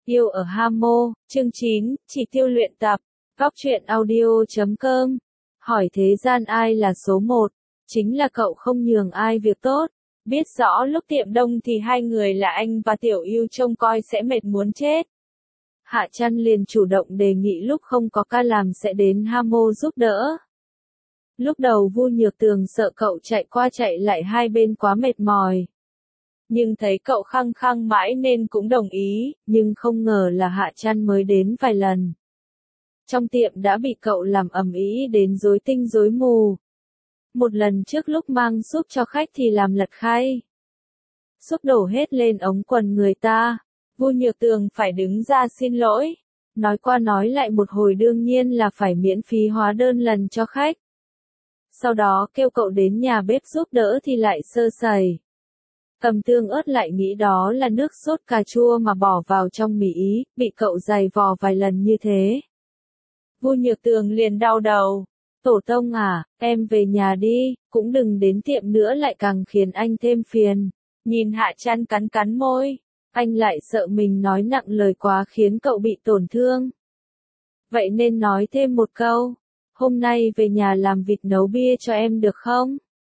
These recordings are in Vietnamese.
Yêu ở Hamo, chương 9, chỉ tiêu luyện tập, góc truyện audio.com. Hỏi thế gian ai là số 1? Chính là cậu không nhường ai việc tốt. Biết rõ lúc tiệm đông thì hai người là anh và Tiểu Yêu trông coi sẽ mệt muốn chết. Hạ Trăn liền chủ động đề nghị lúc không có ca làm sẽ đến Hamo giúp đỡ. Lúc đầu Vu Nhược Tường sợ cậu chạy qua chạy lại hai bên quá mệt mỏi. Nhưng thấy cậu khăng khăng mãi nên cũng đồng ý, nhưng không ngờ là Hạ Trăn mới đến vài lần. Trong tiệm đã bị cậu làm ầm ĩ đến rối tinh rối mù. Một lần trước lúc mang súp cho khách thì làm lật khay. Súp đổ hết lên ống quần người ta. Vu Nhược Tường phải đứng ra xin lỗi. Nói qua nói lại một hồi đương nhiên là phải miễn phí hóa đơn lần cho khách. Sau đó kêu cậu đến nhà bếp giúp đỡ thì lại sơ sẩy. Cầm tương ớt lại nghĩ đó là nước sốt cà chua mà bỏ vào trong mì Ý, bị cậu giày vò vài lần như thế. Vu Nhược Tường liền đau đầu. Tổ tông à, em về nhà đi, cũng đừng đến tiệm nữa lại càng khiến anh thêm phiền. Nhìn Hạ Trăn cắn cắn môi, anh lại sợ mình nói nặng lời quá khiến cậu bị tổn thương. Vậy nên nói thêm một câu, hôm nay về nhà làm vịt nấu bia cho em được không?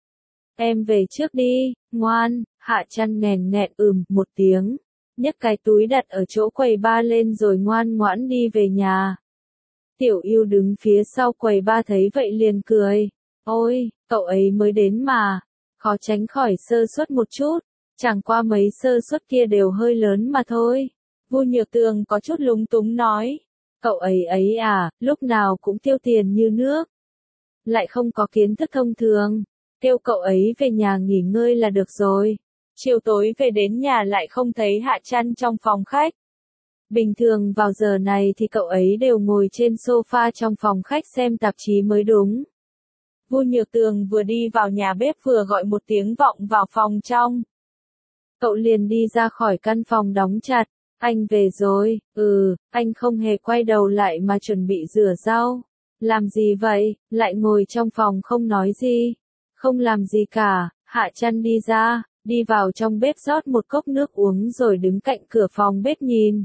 Em về trước đi, ngoan. Hạ Trăn nghèn nghẹn một tiếng, nhấc cái túi đặt ở chỗ quầy ba lên rồi ngoan ngoãn đi về nhà. Tiểu Yêu đứng phía sau quầy ba thấy vậy liền cười. Ôi, cậu ấy mới đến mà, khó tránh khỏi sơ suất một chút, chẳng qua mấy sơ suất kia đều hơi lớn mà thôi. Vu Nhược Tường có chút lúng túng nói, cậu ấy à, lúc nào cũng tiêu tiền như nước, lại không có kiến thức thông thường, kêu cậu ấy về nhà nghỉ ngơi là được rồi. Chiều tối về đến nhà lại không thấy Hạ Trăn trong phòng khách. Bình thường vào giờ này thì cậu ấy đều ngồi trên sofa trong phòng khách xem tạp chí mới đúng. Vu Nhược Tường vừa đi vào nhà bếp vừa gọi một tiếng vọng vào phòng trong. Cậu liền đi ra khỏi căn phòng đóng chặt. Anh về rồi, anh không hề quay đầu lại mà chuẩn bị rửa rau. Làm gì vậy, lại ngồi trong phòng không nói gì. Không làm gì cả, Hạ Trăn đi ra. Đi vào trong bếp rót một cốc nước uống rồi đứng cạnh cửa phòng bếp nhìn.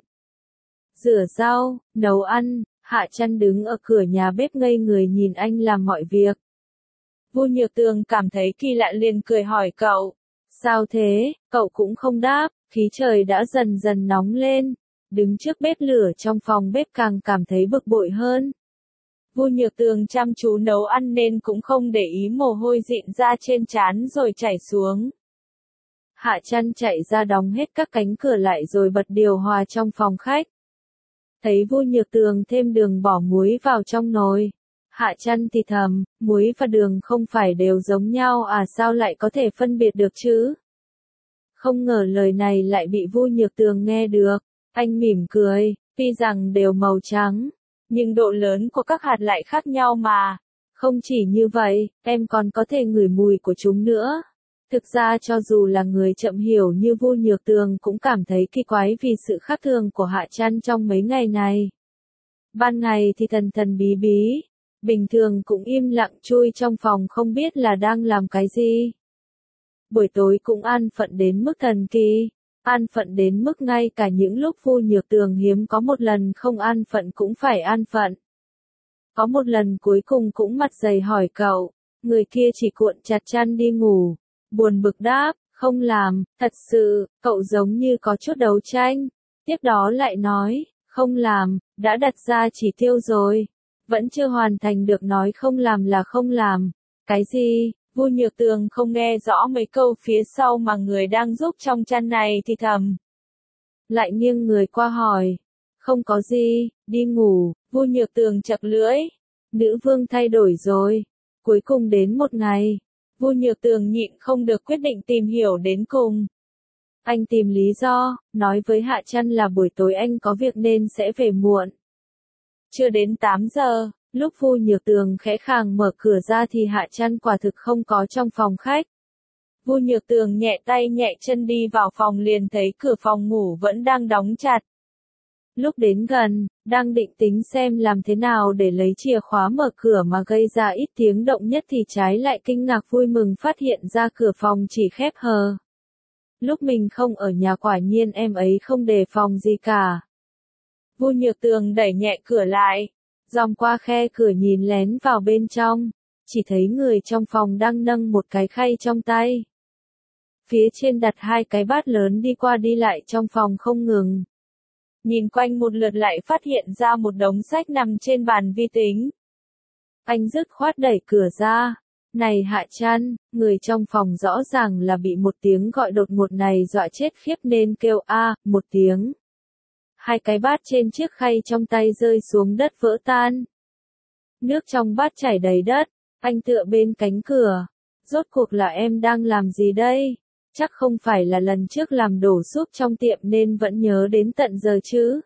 Rửa rau, nấu ăn, Hạ Trăn đứng ở cửa nhà bếp ngây người nhìn anh làm mọi việc. Vu Nhược Tường cảm thấy kỳ lạ liền cười hỏi cậu. Sao thế, cậu cũng không đáp, khí trời đã dần dần nóng lên. Đứng trước bếp lửa trong phòng bếp càng cảm thấy bực bội hơn. Vu Nhược Tường chăm chú nấu ăn nên cũng không để ý mồ hôi dịn ra trên trán rồi chảy xuống. Hạ Trăn chạy ra đóng hết các cánh cửa lại rồi bật điều hòa trong phòng khách. Thấy Vu Nhược Tường thêm đường bỏ muối vào trong nồi. Hạ Trăn thì thầm, muối và đường không phải đều giống nhau à, sao lại có thể phân biệt được chứ? Không ngờ lời này lại bị Vu Nhược Tường nghe được. Anh mỉm cười, tuy rằng đều màu trắng, nhưng độ lớn của các hạt lại khác nhau mà. Không chỉ như vậy, em còn có thể ngửi mùi của chúng nữa. Thực ra cho dù là người chậm hiểu như Vu Nhược Tường cũng cảm thấy kỳ quái vì sự khác thường của Hạ Trăn trong mấy ngày này. Ban ngày thì thần thần bí bí, bình thường cũng im lặng chui trong phòng không biết là đang làm cái gì. Buổi tối cũng an phận đến mức thần kỳ, an phận đến mức ngay cả những lúc Vu Nhược Tường hiếm có một lần không an phận cũng phải an phận. Có một lần cuối cùng cũng mặt dày hỏi cậu, người kia chỉ cuộn chặt chăn đi ngủ. Buồn bực đáp, không làm, thật sự, cậu giống như có chút đấu tranh. Tiếp đó lại nói, không làm, đã đặt ra chỉ tiêu rồi. Vẫn chưa hoàn thành được nói không làm là không làm. Cái gì? Vu Nhược Tường không nghe rõ mấy câu phía sau mà người đang giúp trong chăn này thì thầm. Lại nghiêng người qua hỏi. Không có gì, đi ngủ. Vu Nhược Tường chật lưỡi. Nữ vương thay đổi rồi. Cuối cùng đến một ngày. Vu Nhược Tường nhịn không được quyết định tìm hiểu đến cùng. Anh tìm lý do, nói với Hạ Trăn là buổi tối anh có việc nên sẽ về muộn. Chưa đến 8 giờ, lúc Vu Nhược Tường khẽ khàng mở cửa ra thì Hạ Trăn quả thực không có trong phòng khách. Vu Nhược Tường nhẹ tay nhẹ chân đi vào phòng liền thấy cửa phòng ngủ vẫn đang đóng chặt. Lúc đến gần, đang định tính xem làm thế nào để lấy chìa khóa mở cửa mà gây ra ít tiếng động nhất thì trái lại kinh ngạc vui mừng phát hiện ra cửa phòng chỉ khép hờ. Lúc mình không ở nhà quả nhiên em ấy không đề phòng gì cả. Vu Nhược Tường đẩy nhẹ cửa lại, dòm qua khe cửa nhìn lén vào bên trong, chỉ thấy người trong phòng đang nâng một cái khay trong tay. Phía trên đặt hai cái bát lớn đi qua đi lại trong phòng không ngừng. Nhìn quanh một lượt lại phát hiện ra một đống sách nằm trên bàn vi tính. Anh dứt khoát đẩy cửa ra. Này Hạ Trăn, người trong phòng rõ ràng là bị một tiếng gọi đột ngột này dọa chết khiếp nên kêu a một tiếng. Hai cái bát trên chiếc khay trong tay rơi xuống đất vỡ tan. Nước trong bát chảy đầy đất, anh tựa bên cánh cửa. Rốt cuộc là em đang làm gì đây? Chắc không phải là lần trước làm đổ súp trong tiệm nên vẫn nhớ đến tận giờ chứ.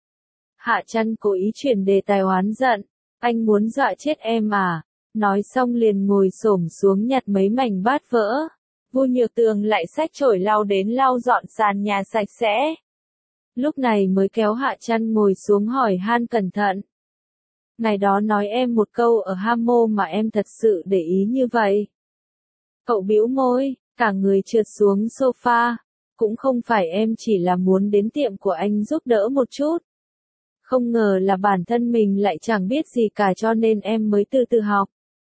Hạ Trăn cố ý chuyển đề tài oán giận. Anh muốn dọa chết em à? Nói xong liền ngồi xổm xuống nhặt mấy mảnh bát vỡ. Vu Nhược Tường lại xách chổi lau đến lau dọn sàn nhà sạch sẽ. Lúc này mới kéo Hạ Trăn ngồi xuống hỏi han cẩn thận. Ngày đó nói em một câu ở Hamo mà em thật sự để ý như vậy. Cậu bĩu môi, cả người trượt xuống sofa. Cũng không phải em chỉ là muốn đến tiệm của anh giúp đỡ một chút. Không ngờ là bản thân mình lại chẳng biết gì cả cho nên em mới từ từ học.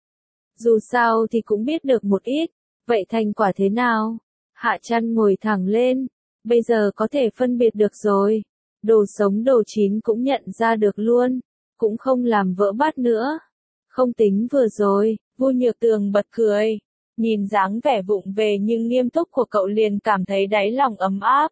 Dù sao thì cũng biết được một ít, vậy thành quả thế nào? Hạ Trăn ngồi thẳng lên, bây giờ có thể phân biệt được rồi. Đồ sống đồ chín cũng nhận ra được luôn, cũng không làm vỡ bát nữa. Không tính vừa rồi, Vu Nhược Tường bật cười. Nhìn dáng vẻ vụng về nhưng nghiêm túc của cậu liền cảm thấy đáy lòng ấm áp.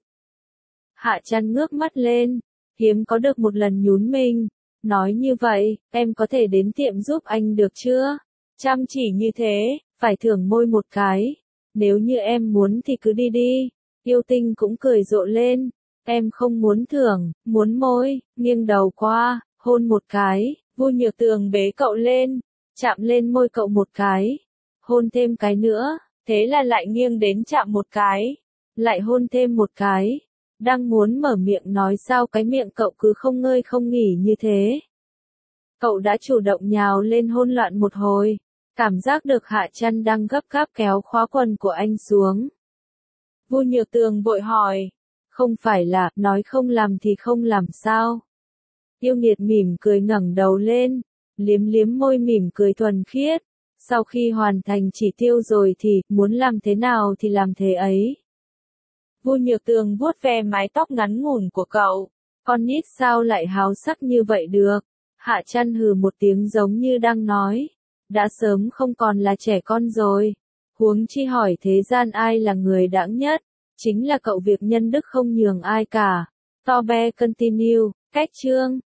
Hạ Trăn ngước mắt lên, hiếm có được một lần nhún mình. Nói như vậy, em có thể đến tiệm giúp anh được chưa? Chăm chỉ như thế, phải thưởng môi một cái. Nếu như em muốn thì cứ đi đi. Yêu Tinh cũng cười rộ lên. Em không muốn thưởng, muốn môi, nghiêng đầu qua, hôn một cái. Vu Nhược Tường bế cậu lên, chạm lên môi cậu một cái. Hôn thêm cái nữa, thế là lại nghiêng đến chạm một cái. Lại hôn thêm một cái. Đang muốn mở miệng nói sao cái miệng cậu cứ không ngơi không nghỉ như thế. Cậu đã chủ động nhào lên hôn loạn một hồi. Cảm giác được Hạ Trăn đang gấp gáp kéo khóa quần của anh xuống. Vu Nhược Tường vội hỏi. Không phải là, nói không làm thì không làm sao? Yêu Nghiệt mỉm cười ngẩng đầu lên, liếm liếm môi mỉm cười thuần khiết. Sau khi hoàn thành chỉ tiêu rồi thì, muốn làm thế nào thì làm thế ấy. Vu Nhược Tường vuốt ve mái tóc ngắn ngủn của cậu. Con nít sao lại háo sắc như vậy được? Hạ Trăn hừ một tiếng giống như đang nói. Đã sớm không còn là trẻ con rồi. Huống chi hỏi thế gian ai là người đãng nhất. Chính là cậu, việc nhân đức không nhường ai cả. Tobe continue, cách chương.